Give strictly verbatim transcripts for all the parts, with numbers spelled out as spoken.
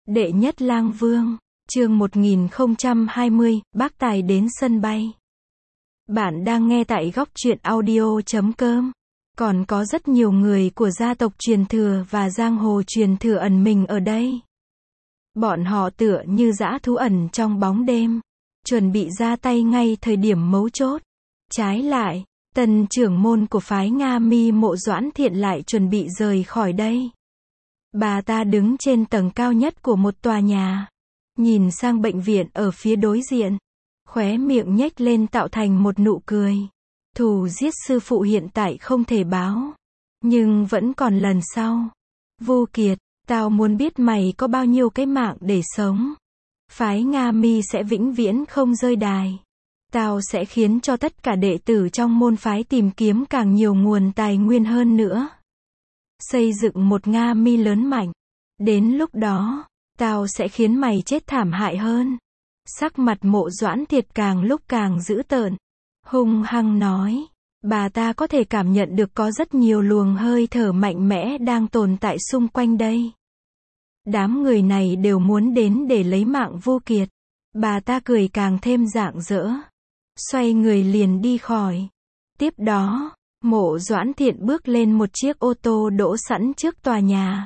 Đệ nhất lang vương, chương một nghìn không trăm hai mươi, bác tài đến sân bay. Bạn đang nghe tại góc truyện audio chấm com. Còn có rất nhiều người của gia tộc truyền thừa và giang hồ truyền thừa ẩn mình ở đây. Bọn họ tựa như dã thú ẩn trong bóng đêm, chuẩn bị ra tay ngay thời điểm mấu chốt. Trái lại, tần trưởng môn của phái Nga Mi Mộ Doãn Thiện lại chuẩn bị rời khỏi đây. Bà ta đứng trên tầng cao nhất của một tòa nhà, nhìn sang bệnh viện ở phía đối diện, khóe miệng nhếch lên tạo thành một nụ cười. Thù giết sư phụ hiện tại không thể báo, nhưng vẫn còn lần sau. Vu Kiệt, tao muốn biết mày có bao nhiêu cái mạng để sống. Phái Nga Mi sẽ vĩnh viễn không rơi đài. Tao sẽ khiến cho tất cả đệ tử trong môn phái tìm kiếm càng nhiều nguồn tài nguyên hơn nữa. Xây dựng một Nga Mi lớn mạnh. Đến lúc đó, tao sẽ khiến mày chết thảm hại hơn. Sắc mặt Mộ Doãn Thiệt càng lúc càng dữ tợn, hung hăng nói. Bà ta có thể cảm nhận được có rất nhiều luồng hơi thở mạnh mẽ đang tồn tại xung quanh đây. Đám người này đều muốn đến để lấy mạng Vu Kiệt. Bà ta cười càng thêm rạng rỡ, xoay người liền đi khỏi. Tiếp đó, Mộ Doãn Thiện bước lên một chiếc ô tô đỗ sẵn trước tòa nhà.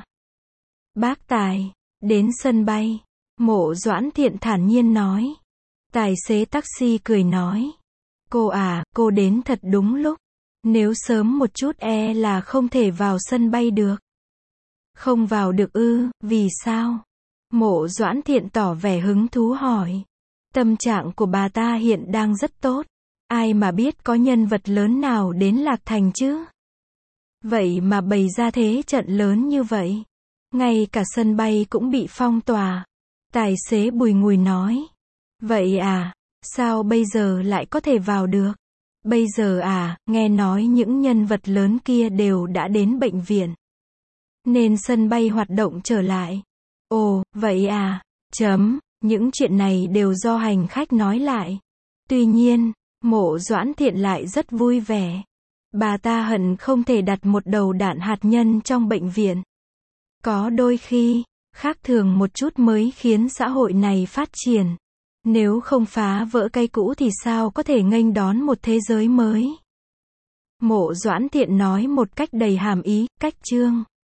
Bác tài, đến sân bay. Mộ Doãn Thiện thản nhiên nói. Tài xế taxi cười nói. Cô à, cô đến thật đúng lúc. Nếu sớm một chút e là không thể vào sân bay được. Không vào được ư, vì sao? Mộ Doãn Thiện tỏ vẻ hứng thú hỏi. Tâm trạng của bà ta hiện đang rất tốt. Ai mà biết có nhân vật lớn nào đến Lạc Thành chứ? Vậy mà bày ra thế trận lớn như vậy. Ngay cả sân bay cũng bị phong tỏa. Tài xế bùi ngùi nói. Vậy à, sao bây giờ lại có thể vào được? Bây giờ à, nghe nói những nhân vật lớn kia đều đã đến bệnh viện, nên sân bay hoạt động trở lại. Ồ, vậy à, chấm, những chuyện này đều do hành khách nói lại. Tuy nhiên, Mộ Doãn Thiện lại rất vui vẻ. Bà ta hận không thể đặt một đầu đạn hạt nhân trong bệnh viện. Có đôi khi, khác thường một chút mới khiến xã hội này phát triển. Nếu không phá vỡ cây cũ thì sao có thể nghênh đón một thế giới mới? Mộ Doãn Thiện nói một cách đầy hàm ý, cách chương.